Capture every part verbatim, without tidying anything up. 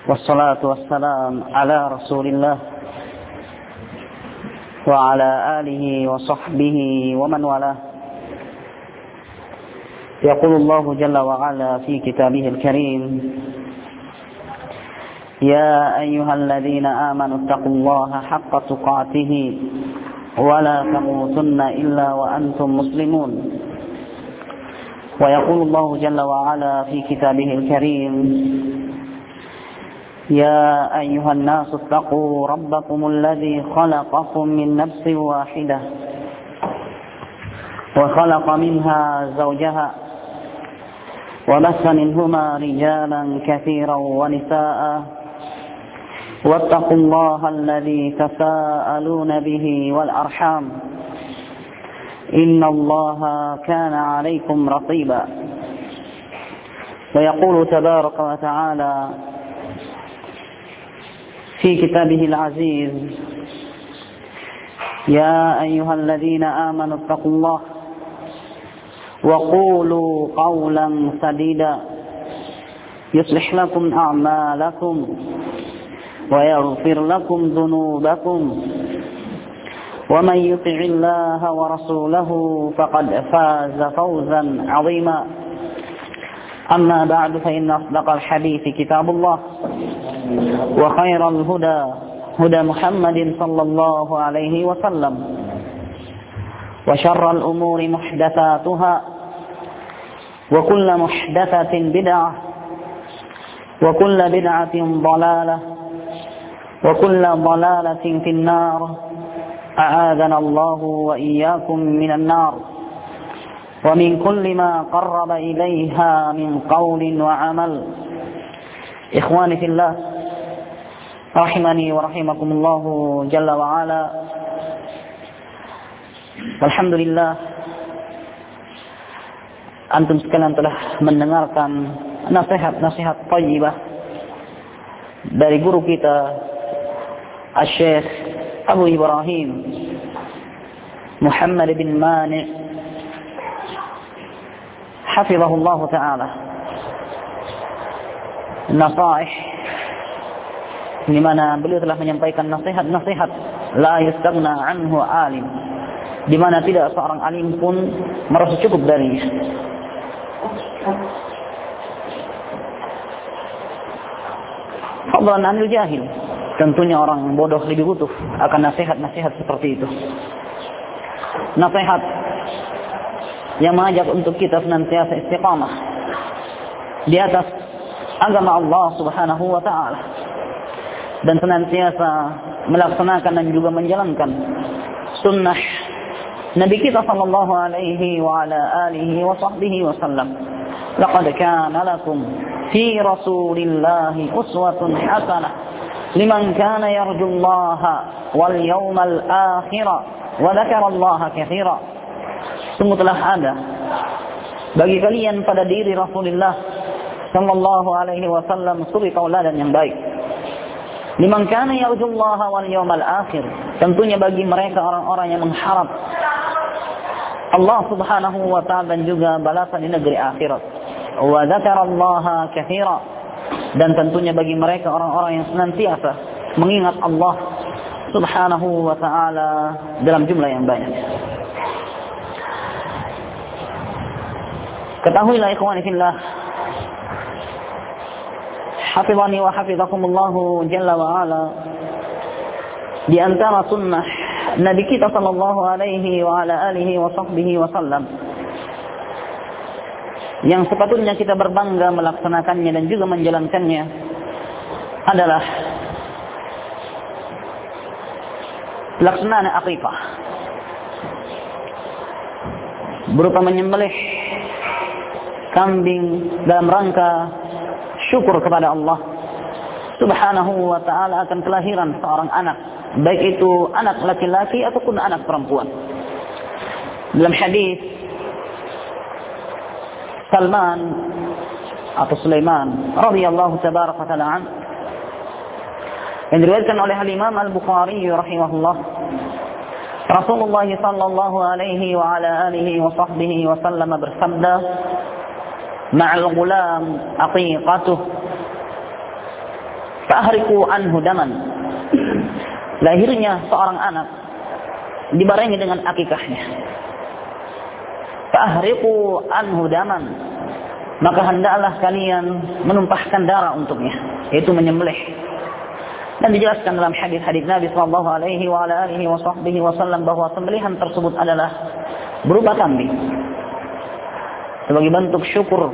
والصلاة والسلام على رسول الله وعلى آله وصحبه ومن والاه. يقول الله جل وعلا في كتابه الكريم: يا أيها الذين آمنوا اتقوا الله حق تقاته ولا تموتن إلا وأنتم مسلمون. ويقول الله جل وعلا في كتابه الكريم: يا أيها الناس اتقوا ربكم الذي خلقكم من نفس واحدة وخلق منها زوجها وبث منهما رجالا كثيرا ونساء واتقوا الله الذي تساءلون به والأرحام إن الله كان عليكم رقيبا. ويقول تبارك وتعالى في كتابه العزيز: يا أيها الذين آمنوا اتقوا الله وقولوا قولا سديدا يصلح لكم أعمالكم ويغفر لكم ذنوبكم ومن يطع الله ورسوله فقد فاز فوزا عظيما. أما بعد فإن أصدق الحديث كتاب الله وخير الهدى هدى محمد صلى الله عليه وسلم وشر الأمور محدثاتها وكل محدثة بدعة وكل بدعة ضلالة وكل ضلالة في النار. أعاذنا الله وإياكم من النار ومن كل ما قرب إليها من قول وعمل. إخواني في الله rahimani wa rahimakumullahu jalla wa ala. Alhamdulillah, antum sekalian telah mendengarkan nasihat-nasihat thayyibah dari guru kita Asy-Syaikh Abu Ibrahim Muhammad bin Mani' hafizahullah taala. Nasaih di mana beliau telah menyampaikan nasihat-nasihat la yastaghna anhu alim, di mana tidak seorang alim pun merasa cukup darinya. Fadlan anil jahil, tentunya orang bodoh lebih butuh akan nasihat-nasihat seperti itu. Nasihat yang mengajak untuk kita senantiasa istiqamah di atas agama Allah Subhanahu wa taala dan senantiasa melaksanakan dan juga menjalankan sunnah Nabi kita sallallahu alaihi wa ala alihi wa sahbihi wasallam. Laqad kana lakum fi Rasulillahi uswatun hasanah liman kana yarjullaha wal yawmal akhir wa dzakara Allaha katsira. Sungguh telah ada bagi kalian pada diri Rasulullah sallallahu alaihi wasallam suri tauladan yang baik. Liman kana yarjullaha wal yawmal akhir, tentunya bagi mereka orang-orang yang mengharap Allah Subhanahu wa taala dan juga balasan di negeri akhirat. Wa dzakarallaha katsira, dan tentunya bagi mereka orang-orang yang senantiasa mengingat Allah Subhanahu wa taala dalam jumlah yang banyak. Ketahuilah ikhwani fillah, hafizani wa hafizakumullahu jalla wa ala, di antara sunnah Nabi kita sallallahu alaihi wa ala alihi wa sahbihi wasallam yang sepatutnya kita berbangga melaksanakannya dan juga menjalankannya adalah pelaksanaan aqifah, berupa menyembelih kambing dalam rangka syukur kepada Allah Subhanahu wa ta'ala akan kelahiran seorang anak, baik itu anak laki-laki ataupun anak perempuan. Dalam hadis Salman atau Sulaiman radhiyallahu tabaraka ta'ala an, yang diriwayatkan oleh Al-Imam Al-Bukhari rahimahullah, Rasulullah sallallahu alaihi wa ala alihi wa sahbihi wa sallam bersabda: ma'al ghulam aqiqatuh Fa'ahriku anhu daman. Lahirnya seorang anak dibarengi dengan akikahnya. Fa'ahriku anhu daman. Maka hendaklah kalian menumpahkan darah untuknya, yaitu menyembelih. Dan dijelaskan dalam hadis-hadis Nabi sallallahu alaihi wa ala alihi wa sahbihi wasallam bahwa sembelihan tersebut adalah berupa kambing. Sebagai bentuk syukur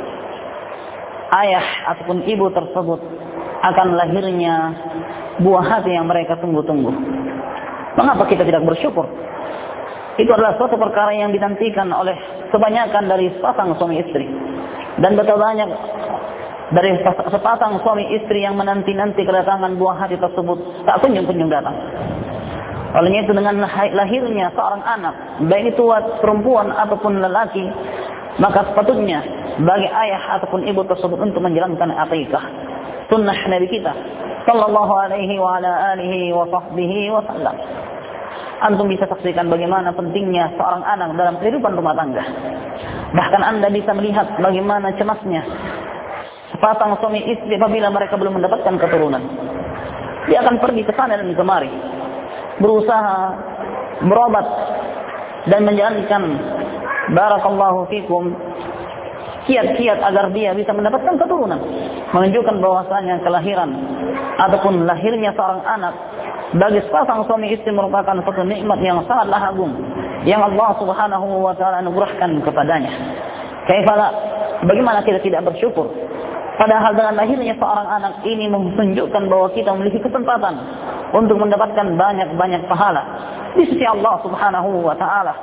ayah ataupun ibu tersebut akan lahirnya buah hati yang mereka tunggu-tunggu. Mengapa kita tidak bersyukur? Itu adalah suatu perkara yang dinantikan oleh kebanyakan dari sepasang suami istri. Dan betapa banyak dari sepasang suami istri yang menanti-nanti kedatangan buah hati tersebut tak kunjung-kunjung datang. Olehnya itu dengan lahirnya seorang anak, baik itu perempuan ataupun lelaki, maka sepatutnya bagi ayah ataupun ibu tersebut untuk menjalankan akikah, sunnah Nabi kita sallallahu alaihi wa ala alihi wa sahbihi wasallam. Antum bisa saksikan bagaimana pentingnya seorang anak dalam kehidupan rumah tangga. Bahkan Anda bisa melihat bagaimana cemasnya sepasang suami istri apabila mereka belum mendapatkan keturunan. Dia akan pergi ke sana dan kemari, berusaha berobat dan menjalankan barakallahu fikum kiat-kiat agar dia bisa mendapatkan keturunan, menunjukkan bahwasanya kelahiran ataupun lahirnya seorang anak bagi sepasang suami istri merupakan suatu nikmat yang sangatlah agung yang Allah Subhanahu wa taala anugerahkan kepadanya. Kaifala, bagaimana kita tidak bersyukur? Padahal dengan lahirnya seorang anak ini menunjukkan bahwa kita memiliki kesempatan untuk mendapatkan banyak-banyak pahala di sisi Allah Subhanahu wa taala.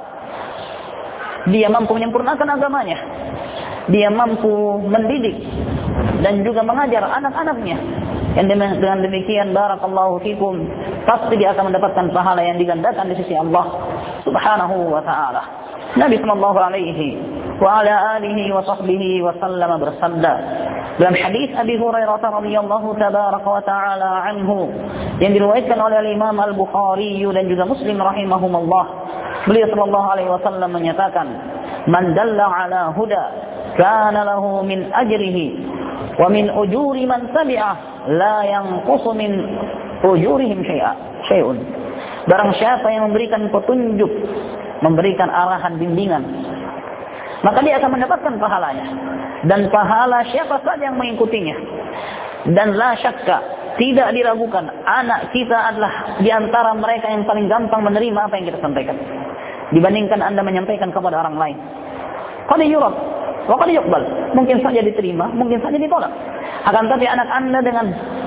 Dia mampu menyempurnakan agamanya. Dia mampu mendidik dan juga mengajar anak-anaknya. Yang dengan demikian barakallahu fikum, pasti dia akan mendapatkan pahala yang digandakan di sisi Allah Subhanahu wa taala. Nabi sallallahu alaihi wa ala alihi wa sahbihi wasallam bersabda dalam hadis Abi Hurairah radhiyallahu tabaraka wa taala anhu yang diriwayatkan oleh Imam Al-Bukhari dan juga Muslim rahimahumullah, beliau sallallahu alaihi wasallam menyatakan, "Man dalla ala huda kana lahu min ajrihi wa min ujuri man tabi'ah la yanqusu min ujurihim syai'a syai'un." Barang siapa yang memberikan petunjuk, memberikan arahan bimbingan, maka dia akan mendapatkan pahalanya dan pahala siapa saja yang mengikutinya. Dan la syakka, tidak diragukan, anak kita adalah di antara mereka yang paling gampang menerima apa yang kita sampaikan dibandingkan Anda menyampaikan kepada orang lain. Qad yurad wa qad yuqbal, mungkin saja diterima, mungkin saja ditolak. Akan tapi anak Anda dengan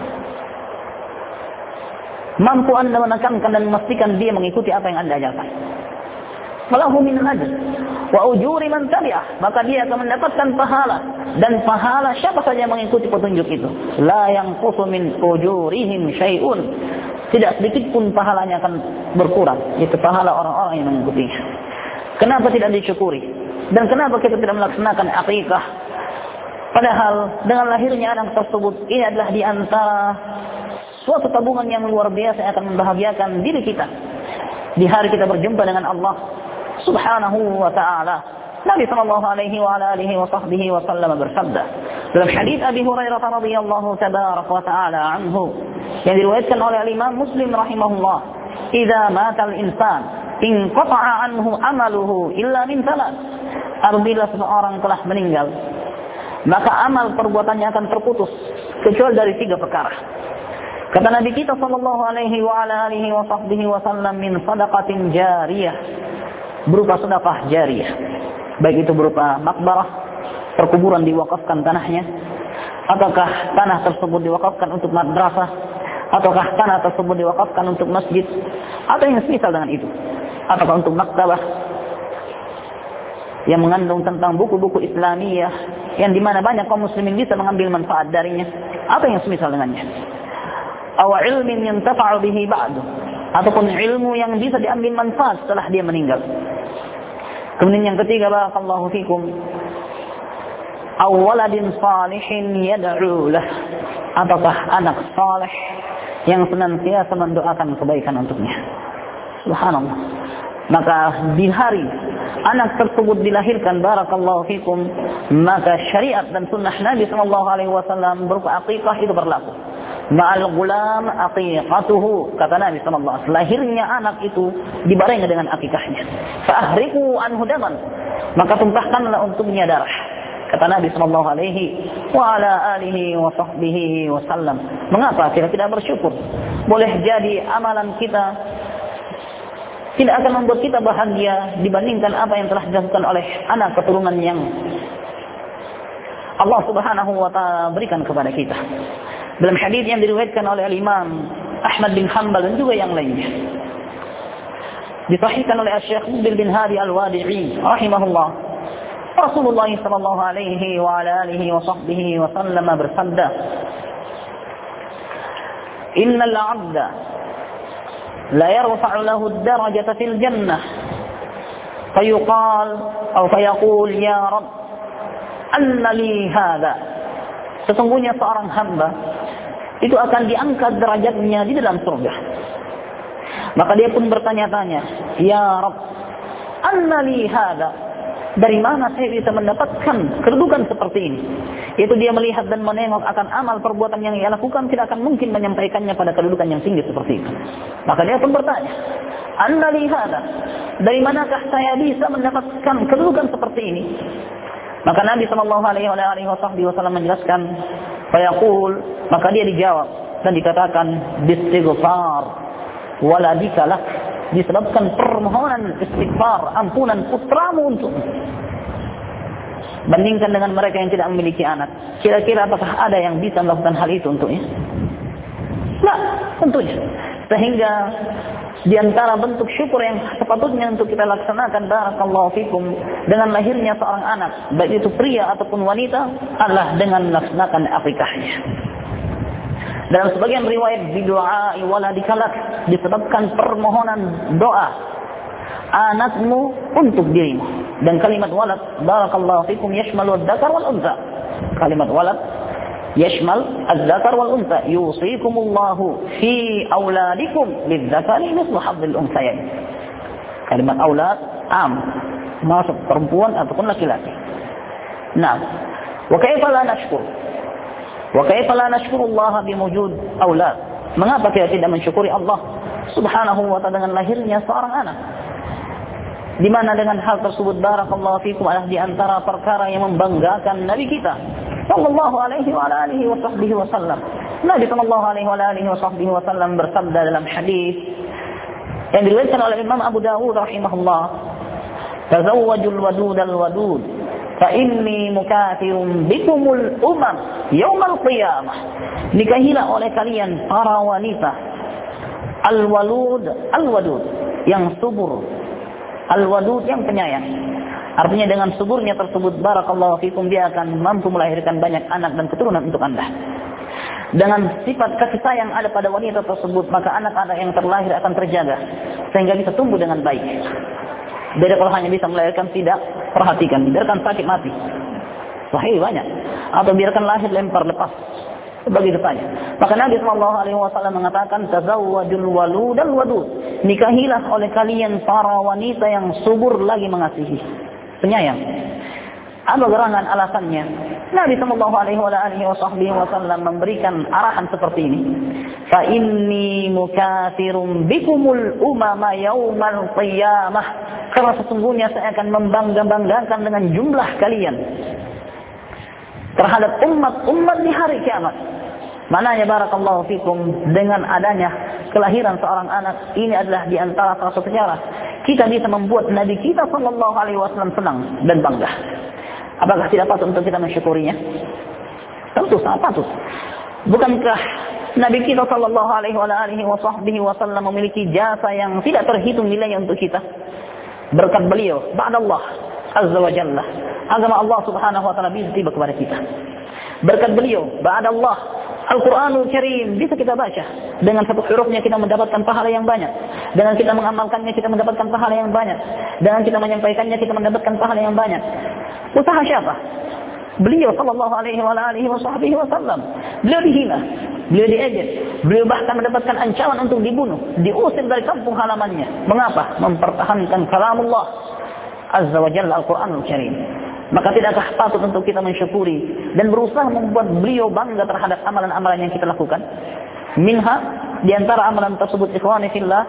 mampu Anda menekankan dan memastikan dia mengikuti apa yang Anda ajarkan, falahu min ajr wa ujuri man tabi'ah, maka dia akan mendapatkan pahala dan pahala siapa saja yang mengikuti petunjuk itu. La yanqusu min ujurihim syai'un, tidak sedikit pun pahalanya akan berkurang, itu pahala orang-orang yang mengikutinya. Kenapa tidak disyukuri? Dan kenapa kita tidak melaksanakan akikah? Padahal dengan lahirnya anak tersebut, ini adalah di antara suatu tabungan yang luar biasa yang akan membahagiakan diri kita di hari kita berjumpa dengan Allah Subhanahu wa ta'ala. Nabi sallallahu alaihi wa ala alihi wa sahbihi wa sallam bersabda dalam hadis Abi Hurairah radhiyallahu tabaraka wa ta'ala anhu yang diriwayatkan oleh Imam Muslim rahimahullah, "Idza mata al-insan inqata'a anhu amaluhu illa min thalath." Apabila seseorang telah meninggal, maka amal perbuatannya akan terputus kecuali dari tiga perkara. Kata Nabi kita sallallahu alaihi wa ala alihi wa sahbihi wa sallam, min sadaqatin jariyah, berupa sedekah jariyah, baik itu berupa makbarah, perkuburan diwakafkan tanahnya, ataukah tanah tersebut diwakafkan untuk madrasah, ataukah tanah tersebut diwakafkan untuk masjid, atau yang semisal dengan itu, ataukah untuk maktabah yang mengandung tentang buku-buku Islamiyah yang dimana banyak kaum muslimin bisa mengambil manfaat darinya, atau yang semisal dengannya. Aw ilmin yantafa'u bihi ba'du, ataupun ilmu yang bisa diambil manfaat setelah dia meninggal. Kemudian yang ketiga, barakallahu fikum, aw waladin salihin yad'u lah, ataukah anak saleh yang senantiasa mendoakan kebaikan untuknya. Subhanallah. Maka di hari anak tersebut dilahirkan, barakallahu fikum, maka syariat dan sunnah Nabi sallallahu alaihi wasallam berupa akikah itu berlaku. Ma'al gulam aqiqatuhu, kata Nabi sallallahu alaihi wasallam, lahirnya anak itu dibarengi dengan akikahnya. Fa'ahriqu anhu daman, maka tumpahkanlah untuknya darah. Kata Nabi sallallahu alaihi wa ala alihi wa sahbihi wasallam. Mengapa kita tidak bersyukur? Boleh jadi amalan kita tidak akan membuat kita bahagia dibandingkan apa yang telah dilakukan oleh anak keturunan yang Allah Subhanahu wa taala berikan kepada kita. Dalam hadis yang diriwayatkan oleh Imam Ahmad bin Hanbal dan juga yang lainnya, disahihkan oleh Syekh Mubil bin Hadi Al-Wadi'i rahimahullah, Rasulullah sallallahu alaihi wa ala alihi wa sahbihi wa sallam bersabda, "Innal 'abda la yarfa'u lahu ad-darajata fil jannah fayuqal atau fayaqul ya Rabb anna li hadha." Sesungguhnya seorang hamba itu akan diangkat derajatnya di dalam surga. Maka dia pun bertanya-tanya, "Ya Rabb, anna li hadha?" Dari mana saya bisa mendapatkan kedudukan seperti ini? Yaitu dia melihat dan menengok akan amal perbuatan yang ia lakukan, tidak akan mungkin menyampaikannya pada kedudukan yang tinggi seperti itu. Maka dia pun bertanya, "Anna li hadha?" Dari manakah saya bisa mendapatkan kedudukan seperti ini? Maka Nabi sallallahu alaihi wasallam menjelaskan, fayaqul, maka dia dijawab dan dikatakan, bistighfar waladika lak, disebabkan permohonan istighfar, ampunan putramu untuk. Bandingkan dengan mereka yang tidak memiliki anak, kira-kira apakah ada yang bisa melakukan hal itu untuknya? Nah, tentunya. Sehingga di antara bentuk syukur yang sepatutnya untuk kita laksanakan, barakallahu fikum, dengan lahirnya seorang anak, baik itu pria ataupun wanita, adalah dengan melaksanakan akikahnya. Dalam sebagian riwayat, bidu'ai waladikalak, disebabkan permohonan doa anakmu untuk dirimu. Dan kalimat walad, barakallahu fikum, yashmalu ad-dzakar wal untha. Kalimat walad yashmal az-zakar wal untha, yusikumullahu fi auladikum lidzakari mithlu hadzil unthayain. Kalimat aulad am, masuk perempuan ataupun laki-laki. Nah, wa kaifa la nashkur? Wa kaifa la nashkurullaha biwujud aulad? Mengapa kita tidak mensyukuri Allah Subhanahu wa ta'ala dengan lahirnya seorang anak? Di mana dengan hal tersebut, barakallahu fikum, adalah di antara perkara yang membanggakan Nabi kita sallallahu alaihi wa alihi wa sahbihi wa sallam. Nabi sallallahu alaihi wa alihi wa sahbihi wa sallam bersabda dalam hadis yang diriwayatkan oleh Imam Abu Dawud rahimahullah, "Tazawwajul wadudal wadud fa inni mukathirun bikumul umam yaumal qiyamah." Nikahilah oleh kalian para wanita al-walud, al-wadud, yang subur, al-wadud, yang penyayang. Artinya dengan suburnya tersebut, barakallahu fikum, dia akan mampu melahirkan banyak anak dan keturunan untuk Anda. Dengan sifat kasih sayang ada pada wanita tersebut, maka anak-anak yang terlahir akan terjaga sehingga bisa tumbuh dengan baik. Beda kalau hanya bisa melahirkan tidak perhatikan, biarkan sakit mati. Sahih banyak. Atau biarkan lahir lempar lepas. Begitu saja. Maka Nabi sallallahu alaihi wasallam mengatakan, "Tazawwajul walud al wadud." Nikahilah oleh kalian para wanita yang subur lagi mengasihi, penyayang. Apa gerangan alasannya? Nabi sallallahu alaihi wasallam memberikan arahan seperti ini. Fa inni mukatsirun bikumul umama yaumal qiyamah. Karena sesungguhnya saya akan membangga-banggakan dengan jumlah kalian terhadap umat-umat di hari kiamat. Mananya, barakallahu fikum, dengan adanya kelahiran seorang anak ini adalah di antara salah satu cara kita bisa membuat Nabi kita sallallahu alaihi wasallam senang dan bangga. Apakah tidak patut untuk kita mensyukurinya? Tentu sangat patut. Bukankah Nabi kita sallallahu alaihi wasallam memiliki jasa yang tidak terhitung nilainya untuk kita? Berkat beliau, ba'dallah azza wa jalla, agama Allah subhanahu wa ta'ala bisa tiba kepada kita. Berkat beliau, ba'dallah, Al-Quranul Karim bisa kita baca. Dengan satu hurufnya kita mendapatkan pahala yang banyak. Dengan kita mengamalkannya kita mendapatkan pahala yang banyak. Dengan kita menyampaikannya kita mendapatkan pahala yang banyak. Usaha siapa? Beliau sallallahu alaihi wasallam. Beliau dihina, beliau diejek, beliau bahkan mendapatkan ancaman untuk dibunuh, diusir dari kampung halamannya. Mengapa? Mempertahankan kalamullah azza wa jalla, Al-Quranul Karim. Maka tidakkah patut untuk kita mensyukuri dan berusaha membuat beliau bangga terhadap amalan-amalan yang kita lakukan? Minha, di antara amalan tersebut ikhwani fillah,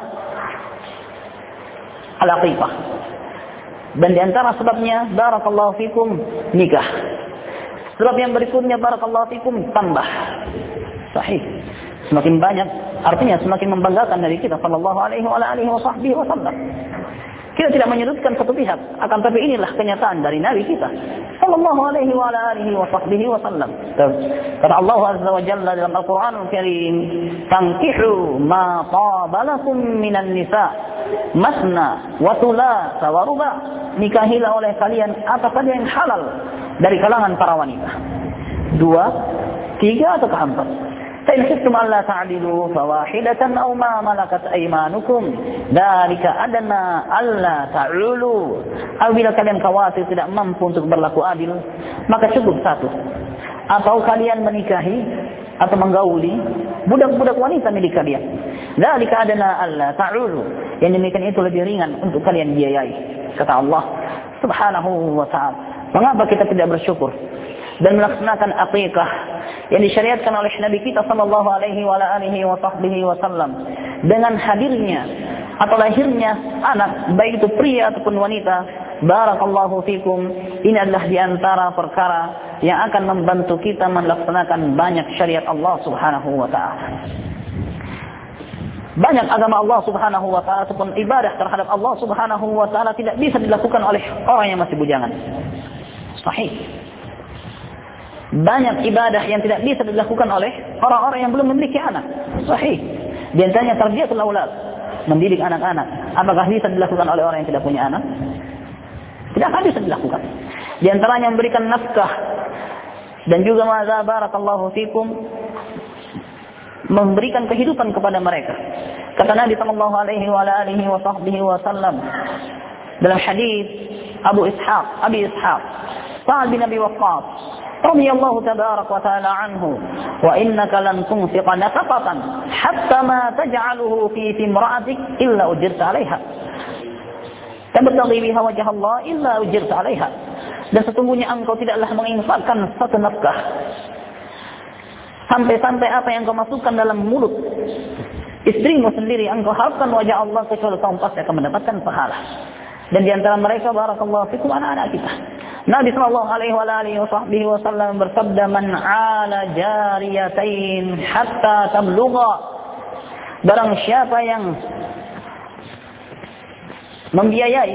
al-aqifah. Dan di antara sebabnya barakallahu fikum nikah. Sebab yang berikutnya barakallahu fikum tambah. Sahih. Semakin banyak artinya semakin membanggakan dari kita sallallahu alaihi wa alihi wasallam. Kita tidak menyudutkan satu pihak, akan tapi inilah kenyataan dari Nabi kita sallallahu alaihi wa alihi wasallam. Kata Allah azza wa jalla dalam Al-Qur'anul Karim, "Tankihu ma taba lakum minan nisa, masna wa thulatha wa ruba." Nikahilah oleh kalian apa saja yang halal dari kalangan para wanita. Dua, tiga atau keempat. فإن خفتم ألا تعدلوا فواحدة أو ما ملكت أيمانكم ذلك أدنى ألا تعولوا. Apabila kalian khawatir tidak mampu untuk berlaku adil, maka cukup satu. Atau kalian menikahi atau menggauli budak-budak wanita milik kalian. Dzalika adna alla ta'ulu. Yang demikian itu lebih ringan untuk kalian biayai. Kata Allah Subhanahu wa ta'ala. Mengapa kita tidak bersyukur dan melaksanakan aqikah yang disyariatkan oleh Nabi kita sallallahu alaihi wa alihi wasallam dengan hadirnya atau lahirnya anak, baik itu pria ataupun wanita? Barakallahu fikum. Ini adalah di antara perkara yang akan membantu kita melaksanakan banyak syariat Allah Subhanahu wa taala. Banyak agama Allah Subhanahu wa taala ataupun ibadah terhadap Allah Subhanahu wa taala tidak bisa dilakukan oleh orang yang masih bujangan. Sahih. Banyak ibadah yang tidak bisa dilakukan oleh orang-orang yang belum memiliki anak. Sahih. Di antaranya tarbiyatul aulad, mendidik anak-anak. Apakah bisa dilakukan oleh orang yang tidak punya anak? Tidak akan bisa dilakukan. Di antaranya memberikan nafkah dan juga madza barakallahu fikum, memberikan kehidupan kepada mereka. Kata Nabi sallallahu alaihi wa alihi wasallam dalam hadis Abu Ishaq, Abi Ishaq, Sa'ad bin Abi Waqqas radhiyallahu tabarak wa ta'ala anhu, wa innaka lan tunfiqa nafaqatan hatta ma taj'aluhu fi imra'atik illa ujirta 'alaiha. Tabtaghi biha wajha Allah illa ujirta 'alaiha. Dan sesungguhnya engkau tidaklah menginfakkan satu nafkah sampai-sampai apa yang kau masukkan dalam mulut istrimu sendiri engkau harapkan wajah Allah, kecuali kamu pasti akan mendapatkan pahala. Dan di antara mereka barakallahu fikum anak-anak kita. Nabi sallallahu alaihi wa alihi wasallam bersabda, "Man 'ala jariyatain hatta tablugha." Barang siapa yang membiayai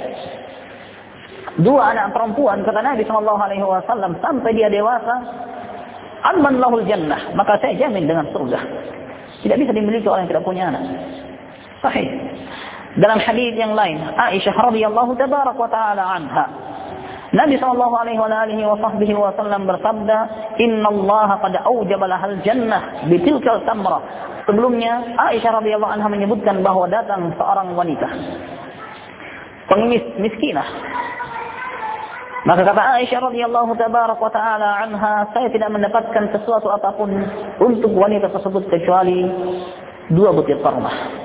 dua anak perempuan, kata Nabi sallallahu alaihi wasallam, sampai dia dewasa, amman lahul jannah, maka saya jamin dengan surga. Tidak bisa dimiliki orang yang tidak punya anak. Sahih. Dalam hadis yang lain, Aisyah radhiyallahu tabarak wa ta'ala anha, Nabi sallallahu alaihi wa alihi wasallam bersabda, "Innallaha qad aujaba lahal jannah bitilkal tamrah." Sebelumnya Aisyah radhiyallahu anha menyebutkan bahwa datang seorang wanita pengemis miskinah. Maka kata Aisyah radhiyallahu tabarak wa ta'ala anha, saya tidak mendapatkan sesuatu apapun untuk wanita tersebut kecuali dua butir kurma.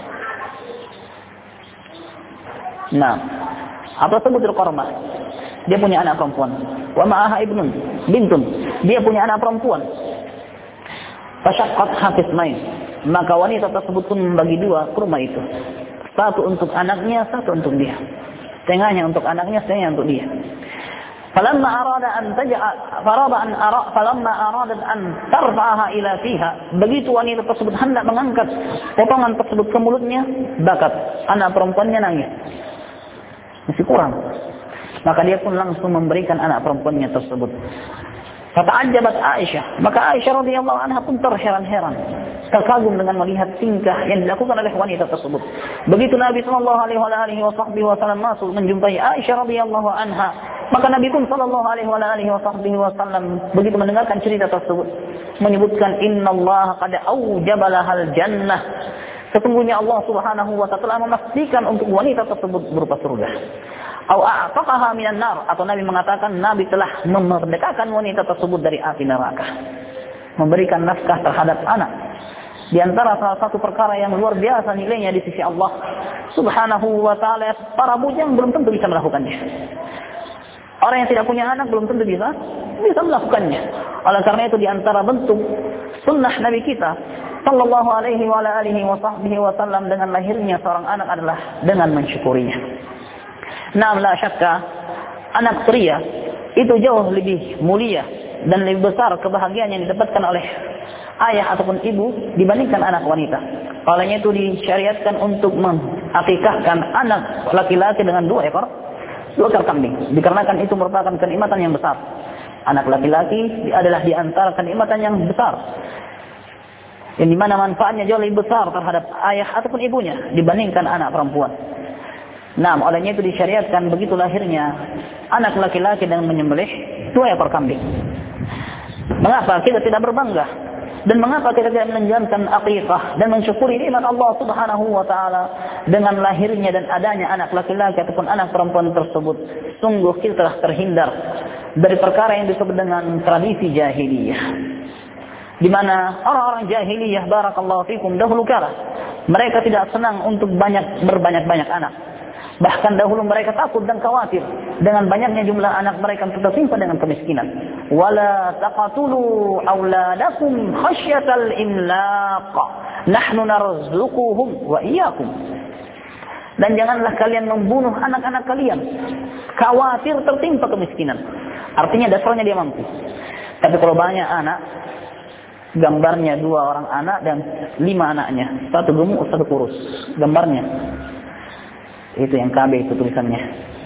Nah, apa sebutir kurma? Dia punya anak perempuan. Wa ma'aha ibnun, bintun. Dia punya anak perempuan. Fasyaqqat hafiz main. Maka wanita tersebut pun membagi dua kurma itu. Satu untuk anaknya, satu untuk dia. Setengahnya untuk anaknya, setengahnya untuk dia. Falamma arada an taj'a farada an ara falamma aradat an tarfa'aha ila fiha. Begitu wanita tersebut hendak mengangkat potongan tersebut ke mulutnya, bakat anak perempuannya nangis. Masih kurang. Maka dia pun langsung memberikan anak perempuannya tersebut. Fata'ajjabat Aisyah. Maka Aisyah radhiyallahu anha pun terheran-heran, terkagum dengan melihat tingkah yang dilakukan oleh wanita tersebut. Begitu Nabi sallallahu alaihi wasallam masuk menjumpai Aisyah radhiyallahu anha, maka Nabi pun sallallahu alaihi wasallam begitu mendengarkan cerita tersebut menyebutkan, "Innallaha qad aujaba lahal jannah." Sesungguhnya Allah Subhanahu wa ta'ala telah memastikan untuk wanita tersebut berupa surga. Au a'taqaha minan nar, atau Nabi mengatakan Nabi telah memerdekakan wanita tersebut dari api neraka. Memberikan nafkah terhadap anak di antara salah satu perkara yang luar biasa nilainya di sisi Allah Subhanahu wa ta'ala. Para bujang belum tentu bisa melakukannya. Orang yang tidak punya anak belum tentu bisa bisa melakukannya. Oleh karena itu di antara bentuk sunnah Nabi kita sallallahu alaihi wa alihi wa sahbihi wasallam dengan lahirnya seorang anak adalah dengan mensyukurinya. Naam la syakka anak pria itu jauh lebih mulia dan lebih besar kebahagiaan yang didapatkan oleh ayah ataupun ibu dibandingkan anak wanita. Olehnya itu disyariatkan untuk mengakikahkan anak laki-laki dengan dua ekor dua ekor kambing, dikarenakan itu merupakan kenikmatan yang besar. Anak laki-laki adalah di antara kenikmatan yang besar, yang dimana manfaatnya jauh lebih besar terhadap ayah ataupun ibunya dibandingkan anak perempuan. Nah, olehnya itu disyariatkan begitu lahirnya anak laki-laki dengan menyembelih dua ekor kambing. Mengapa kita tidak berbangga? Dan mengapa kita tidak menjalankan aqeeqah dan mensyukuri nikmat Allah Subhanahu wa taala dengan lahirnya dan adanya anak laki-laki ataupun anak perempuan tersebut? Sungguh kita telah terhindar dari perkara yang disebut dengan tradisi jahiliyah. Di mana orang-orang jahiliyah barakallahu fikum dahulu kala mereka tidak senang untuk banyak berbanyak-banyak anak. Bahkan dahulu mereka takut dan khawatir dengan banyaknya jumlah anak mereka tertimpa dengan kemiskinan. Wala taqatulu auladakum khasyatal imlaq. Nahnu narzuquhum wa iyyakum. Dan janganlah kalian membunuh anak-anak kalian khawatir tertimpa kemiskinan. Artinya dasarnya dia mampu. Tapi kalau banyak anak, gambarnya dua orang anak dan lima anaknya, satu gemuk, satu kurus, gambarnya. Itu yang K B itu tulisannya.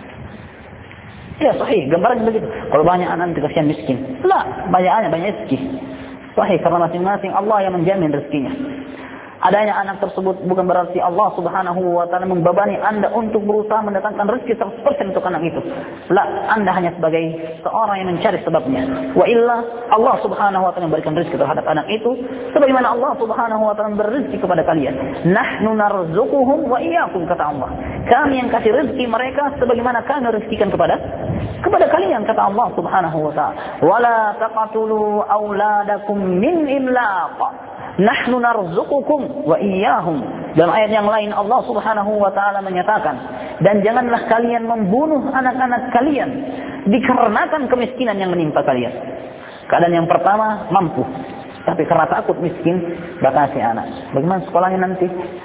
Ya sahih, gambarnya begitu. Kalau banyak anak nanti kasihan miskin. Lah, banyak anak banyak rezeki. Sahih, karena masing-masing Allah yang menjamin rezekinya. Adanya anak tersebut bukan berarti Allah Subhanahu wa taala membebani Anda untuk berusaha mendatangkan rezeki seratus persen untuk anak itu. La, Anda hanya sebagai seorang yang mencari sebabnya. Wa illa Allah Subhanahu wa taala memberikan rezeki terhadap anak itu sebagaimana Allah Subhanahu wa taala memberi rezeki kepada kalian. Nahnu narzuquhum wa iyyakum, kata Allah. Kami yang kasih rezeki mereka sebagaimana kami rezekikan kepada kepada kalian, kata Allah Subhanahu wa taala. Wala taqatulu auladakum min imlaq. Nahnu narzuqukum wa iyyahum. Dalam ayat yang lain Allah Subhanahu wa taala menyatakan, dan janganlah kalian membunuh anak-anak kalian dikarenakan kemiskinan yang menimpa kalian. Keadaan yang pertama mampu, tapi karena takut miskin batasi anak. Bagaimana sekolahnya nanti?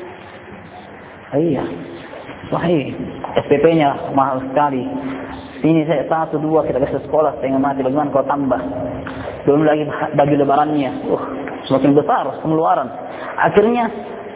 Oh, iya. Sahih. S P P-nya mahal sekali. Ini saya satu dua kita kasih sekolah setengah mati. Bagaimana kalau tambah? Belum lagi bagi lebarannya. Uh, semakin besar pengeluaran. Akhirnya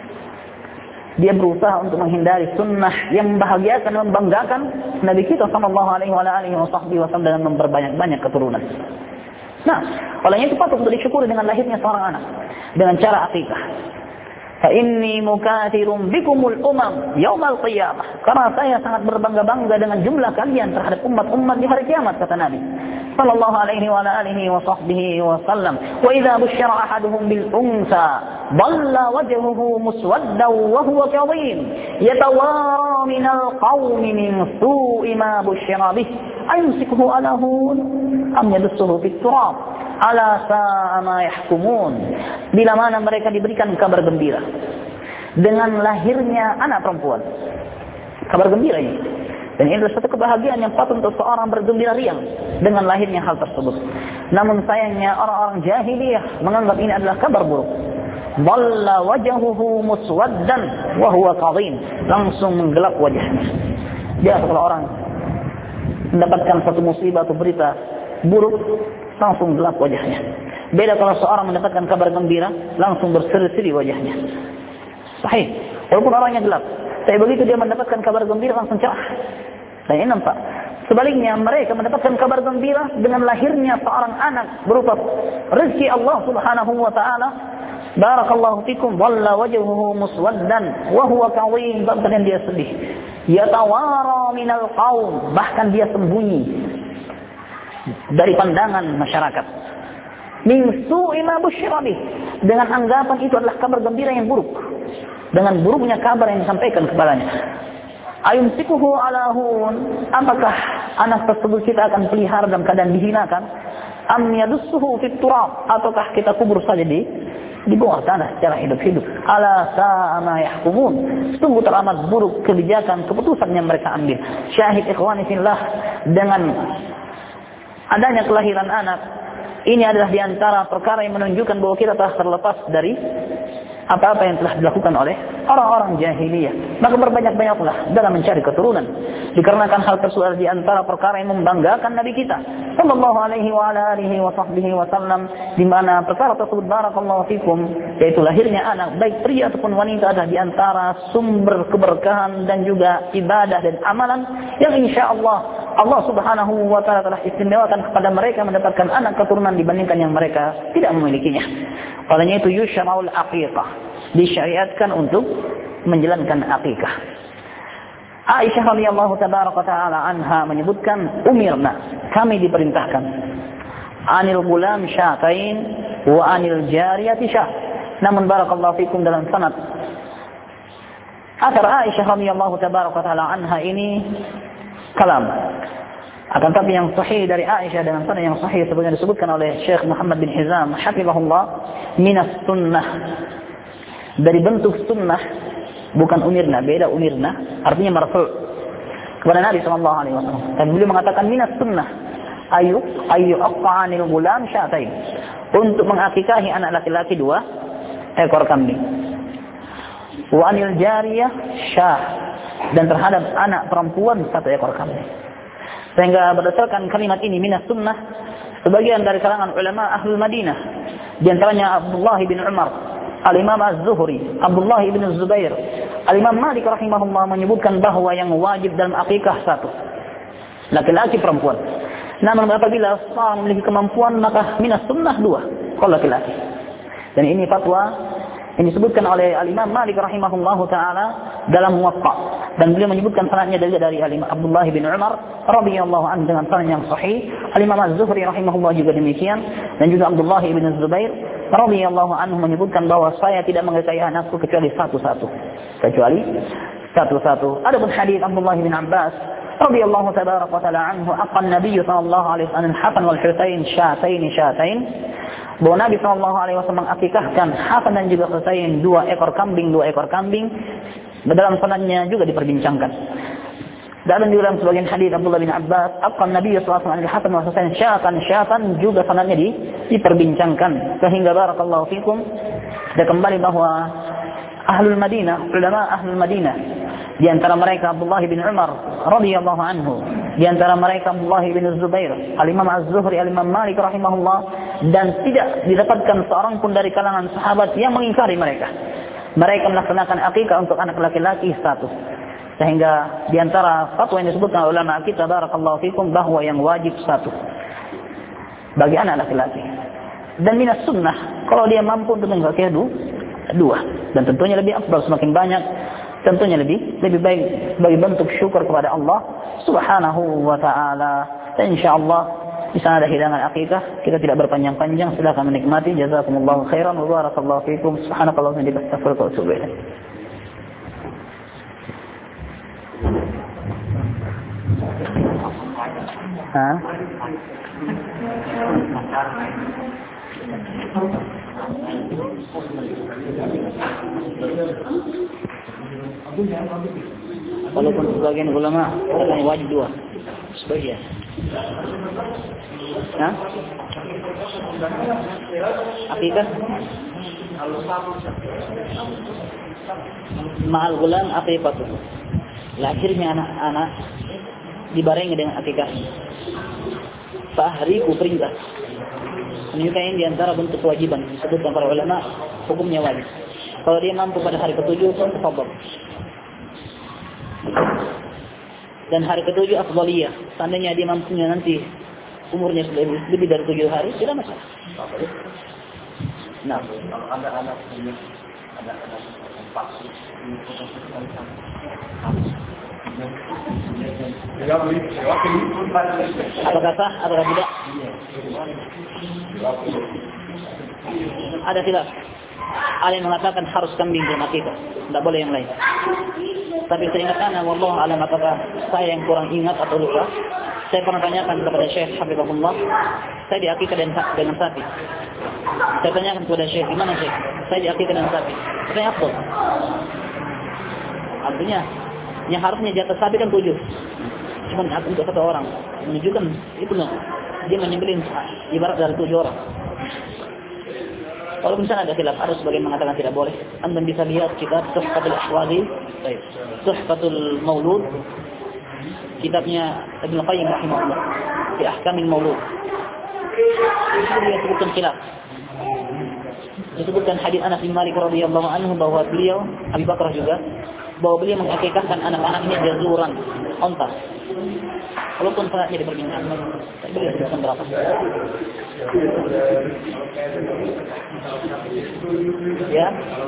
dia berusaha untuk menghindari sunnah yang membahagiakan dan membanggakan Nabi kita sallallahu alaihi wasallam dengan memperbanyak-banyak keturunan. Nah, olehnya itu patut untuk disyukuri dengan lahirnya seorang anak dengan cara akikah. Fa inni mukatsirun bikumul umam yaumal qiyamah. Karena saya sangat berbangga-bangga dengan jumlah kalian terhadap umat-umat di hari kiamat, kata Nabi sallallahu alaihi wa alihi wa sahbihi wasallam. Wa idza busyira ahaduhum bil unsa dhalla wajhuhu muswaddan wa huwa kadhim yatawara min al qaumi min su'i ma busyira bih ayumsikuhu ala hun am yadussuhu fit turab ala sa'a ma yahkumun. Bila mana mereka diberikan kabar gembira dengan lahirnya anak perempuan, kabar gembira ini, dan ini adalah satu kebahagiaan yang patut untuk seorang bergembira riang dengan lahirnya hal tersebut. Namun sayangnya orang-orang jahiliyah menganggap ini adalah kabar buruk. Dhalla wajhuhu muswaddan wa huwa kadhim. Langsung menggelap wajahnya. Dia kalau orang mendapatkan satu musibah atau berita buruk, langsung gelap wajahnya. Beda kalau seorang mendapatkan kabar gembira, langsung berseri-seri wajahnya. Sahih. Walaupun orangnya gelap, tapi begitu dia mendapatkan kabar gembira langsung cerah. Dan ini nampak. Sebaliknya mereka mendapatkan kabar gembira dengan lahirnya seorang anak berupa rezeki Allah Subhanahu wa taala. Barakallahu fikum, dhalla wajhuhu muswaddan wa huwa kadhim, bahkan dia sedih. Yatawara minal qaum, bahkan dia sembunyi dari pandangan masyarakat. Min su'i ma busyira bih, dengan anggapan itu adalah kabar gembira yang buruk, dengan buruknya kabar yang disampaikan kepadanya. Ayumsikuhu ala hun, apakah anak tersebut kita akan pelihara dalam keadaan dihinakan? Am yadussuhu fit turab, ataukah kita kubur saja di di bawah tanah secara hidup-hidup? Ala sa'a ma yahkumun, sungguh teramat buruk kebijakan keputusan yang mereka ambil. Syahid ikhwani fillah, dengan adanya kelahiran anak, ini adalah diantara perkara yang menunjukkan bahwa kita telah terlepas dari apa-apa yang telah dilakukan oleh orang-orang jahiliyah. Maka berbanyak-banyaklah dalam mencari keturunan. Dikarenakan hal tersebut di antara perkara yang membanggakan Nabi kita sallallahu alaihi wa ala alihi wa sahbihi wa sallam, di mana perkara tersebut barakallahu fikum, yaitu lahirnya anak baik pria ataupun wanita adalah di antara sumber keberkahan dan juga ibadah dan amalan yang insyaallah Allah Subhanahu wa taala telah istimewakan kepada mereka mendapatkan anak keturunan dibandingkan yang mereka tidak memilikinya. Olehnya itu yusyara'ul aqiqah, disyariatkan untuk menjalankan akikah. Aisyah radhiyallahu tabaraka taala anha menyebutkan, umirna, kami diperintahkan, anil gulam syatain wa anil jariyati syah. Namun barakallahu fikum dalam sanad athar Aisyah radhiyallahu tabaraka taala anha ini kalam. Akan tapi yang sahih dari Aisyah dengan sanad yang sahih sebagaimana disebutkan oleh Syekh Muhammad bin Hizam hafizahullah, minas sunnah, dari bentuk sunnah, bukan umirna, beda umirna artinya marfu' kepada Nabi sallallahu alaihi wasallam. Dan beliau mengatakan minas sunnah ayu ayu aqanil gulam syatain, untuk mengakikahi anak laki-laki dua ekor kambing. Wa anil jariyah syah, dan terhadap anak perempuan satu ekor kambing. Sehingga berdasarkan kalimat ini minas sunnah, sebagian dari kalangan ulama Ahlul Madinah, di antaranya Abdullah bin Umar, Al-Imam Az-Zuhri, Abdullah bin Zubair, Al-Imam Malik rahimahullah menyebutkan bahwa yang wajib dalam akikah satu, laki-laki perempuan. Namun apabila seorang memiliki kemampuan maka minas sunnah dua, kalau laki-laki. Dan ini fatwa yang disebutkan oleh Al-Imam Malik rahimahullahu taala dalam Muwatta, dan beliau menyebutkan sanadnya dari dari Al-Imam Abdullah bin Umar radhiyallahu anhu dengan sanad yang sahih. Al-Imam Az-Zuhri rahimahullah juga demikian, dan juga Abdullah bin Zubair radhiyallahu anhu menyebutkan bahwa saya tidak mengetahui anakku kecuali satu-satu, kecuali satu-satu. Adapun hadis Abdullah bin Abbas radhiyallahu taala anhu, aqan Nabi sallallahu alaihi wasallam Hasan wal Husain syatain syatain, bahwa Nabi sallallahu alaihi wasallam mengakikahkan Hasan dan juga Husain dua ekor kambing, dua ekor kambing. Dalam sanadnya juga diperbincangkan. Dan di dalam sebagian hadis Abdullah bin Abbas, aqan Nabi sallallahu alaihi wasallam Hasan wa Husain syatan syatan, juga sanadnya di, diperbincangkan. Sehingga barakallahu fikum, dan kembali bahwa Ahlul Madinah, ulama Ahlul Madinah, di antara mereka Abdullah bin Umar radhiyallahu anhu, di antara mereka Abdullah bin Zubair, Al-Imam Az-Zuhri, Al-Imam Malik rahimahullah, dan tidak didapatkan seorang pun dari kalangan sahabat yang mengingkari mereka. Mereka melaksanakan akikah untuk anak laki-laki satu. Sehingga di antara fatwa yang disebutkan oleh ulama kita barakallahu fikum bahwa yang wajib satu bagi anak laki-laki. Dan minas sunnah, kalau dia mampu untuk mengakikah dua, dan tentunya lebih afdal, semakin banyak tentunya lebih lebih baik sebagai bentuk syukur kepada Allah Subhanahu wa taala. Dan insyaallah di sana ada hidangan akikah, kita tidak berpanjang-panjang, silakan menikmati. Jazakumullahu khairan wa barakallahu fikum. Subhanakallahumma wa bihamdika astaghfiruka wa atubu ilaik. Ha? Walaupun sebagian ulama katanya wajib dua, sebagian. Hah? Akikah ma'al gulam akikatu, lahirnya anak-anak dibarengi dengan akikah. Fahriku perintah, menunjukkan ini diantara bentuk kewajiban disebutkan para ulama, hukumnya wajib. Kalau dia mampu pada hari ketujuh pun tafadhol. Dan hari ketujuh afdaliyah, seandainya dia mampunya nanti umurnya lebih, lebih dari tujuh hari, tidak masalah. Nah, ada anak punya ada anak empat. Apakah sah atau tidak? Ada tidak? Ada yang mengatakan harus kambing dan akikah, tidak boleh yang lain. Tapi saya ingatkan, wallahu a'lam, apakah saya yang kurang ingat atau lupa. Saya pernah tanyakan kepada Syekh Habibullah, saya diakikah dengan sapi. Saya tanyakan kepada Syekh, gimana Syekh? Saya diakikah dengan sapi. Saya afdal. Artinya, yang harusnya jatah sapi kan tujuh. Cuma untuk satu orang. Menunjukkan itu dia menyembelih ibarat dari tujuh orang. Kalau misalnya ada khilaf, ada sebagian mengatakan tidak boleh. Anda bisa lihat kitab Tuhfatul Ahwazi, Tuhfatul Maulud, kitabnya Ibnu Qayyim rahimahullah, fi Ahkamil Maulud. Itu dia sebutkan khilaf. Disebutkan hadis Anas bin Malik radhiyallahu anhu bahwa beliau, Abu Bakar juga, bahwa beliau mengakikahkan anak-anaknya jazuran, onta. Walaupun sangatnya diperbincangkan, tapi beliau sebutkan berapa. Ya,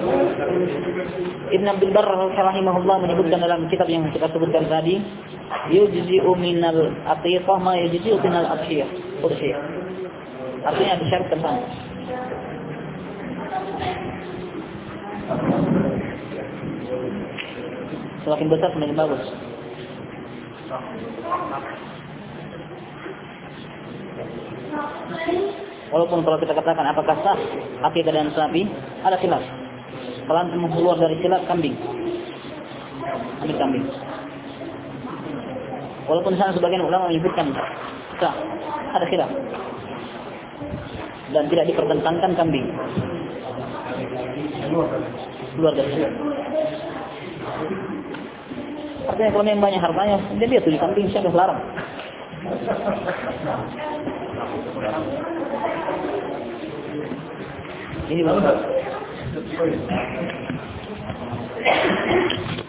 Ibn Abdul Barr rahimahullah menyebutkan dalam kitab yang kita sebutkan tadi, yujzi'u minal aqiqah ma yujzi'u minal adhiyah. Udhiyah. Artinya disyaratkan sama. Semakin besar semakin bagus. Walaupun kalau kita katakan apakah sah akikah dan sapi, ada khilaf. Kalau antum keluar dari khilaf kambing, ambil kambing. Walaupun sana sebagian ulama menyebutkan sah, ada khilaf. Dan tidak dipertentangkan kambing. Keluar dari khilaf. Artinya kalau memang banyak hartanya, dia lihat tuh kambing siapa larang. Ini bagus.